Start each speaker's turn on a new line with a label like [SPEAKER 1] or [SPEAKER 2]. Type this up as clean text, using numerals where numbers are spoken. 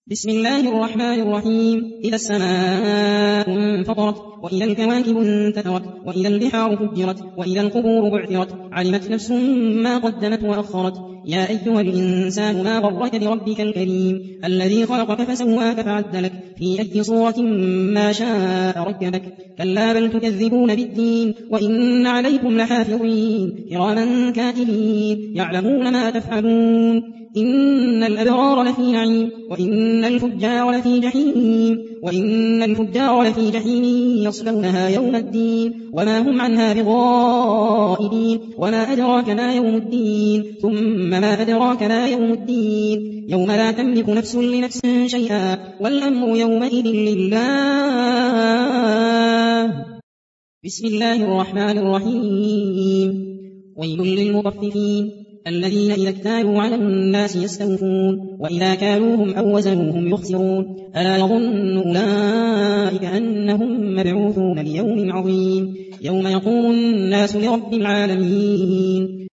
[SPEAKER 1] بسم الله الرحمن الرحيم. إذا السماء انفطرت وإذا الكواكب انتثرت وإذا البحار فجرت وإذا القبور بعثرت علمت نفس ما قدمت وأخرت. يا أيها الإنسان ما غرك بربك الكريم الذي خلقك فسواك فعدلك في أي صورة ما شاء ركبك. كلا بل تكذبون بالدين وإن عليكم لحافظين كراما كاتبين يعلمون ما تفعلون. إن الأبرار لفي نعيم وإن الفجار لفي جحيم يصلونها يوم الدين وما هم عنها بغائبين. وما أدراك ما يوم الدين ثم ما أدراك ما يوم الدين يوم لا تملك نفس لنفس شيئا والأمر يومئذ لله. بسم الله الرحمن الرحيم. ويل للمطففين الذين إذا اكتالوا على الناس يستوفون وإذا كالوهم أو وزنوهم يخسرون. ألا يظن أولئك أنهم مبعوثون ليوم عظيم يوم يقوم الناس لرب العالمين.